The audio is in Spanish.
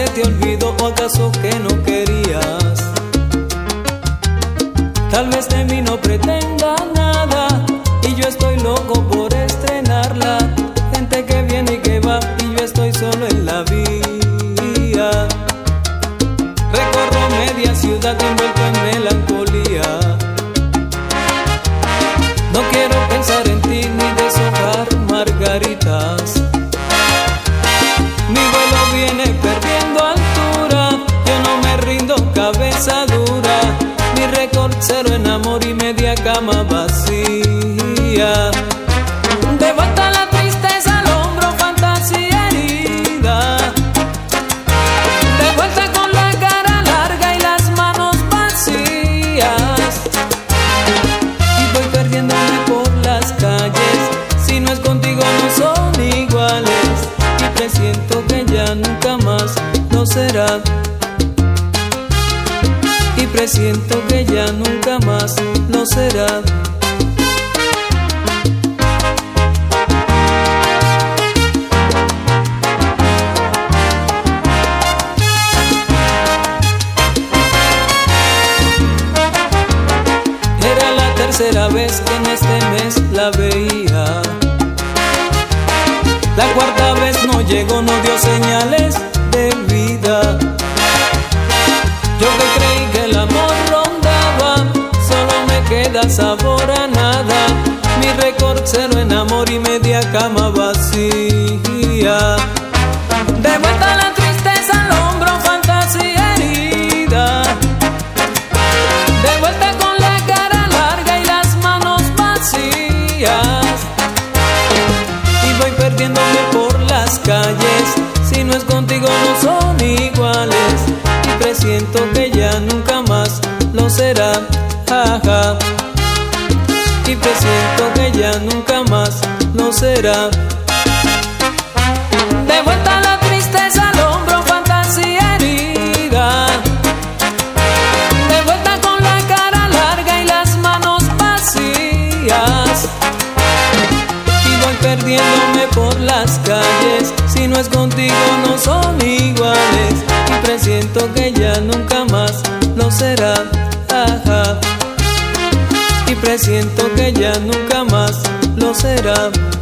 te olvidó o acaso que no querías. Tal vez de mí no pretenda nada y yo estoy loco por estrenarla. Gente que viene y que va y yo estoy solo en la vía. Recorro media ciudad envuelto en melancolía. No quiero pensar en ti ni deshojar margaritas. Mi vuelo viene perdiendo altura, yo no me rindo, cabeza dura. Mi récord cero en amor y media cama vacía. De vuelta la tristeza al hombro, fantasía herida. De vuelta con la cara larga y las manos vacías. Y voy perdiéndome por las calles, si no es contigo no son iguales. Y presiento que ya nunca más lo será. Y presiento que ya nunca más lo será. Era la tercera vez que en este mes la veía. La cuarta vez no llegó, no dio señales de vida. Yo que creí que el amor rondaba, solo me queda sabor a nada. Mi récord cero en amor y media cama vacía. De vuelta la tristeza al hombro, fantasía herida. De vuelta con la cara larga y las manos vacías. Y voy perdiéndome por las calles, si no es contigo no son iguales. Y presiento que ya nunca más lo será, jaja. Y presiento que ya nunca más lo será. De vuelta la tristeza al hombro, fantasía herida. De vuelta con la cara larga y las manos vacías. Y voy perdiéndome por las calles, si no es contigo no son iguales. Y presiento que ya nunca más lo será, ajá. Y presiento que ya nunca más lo será.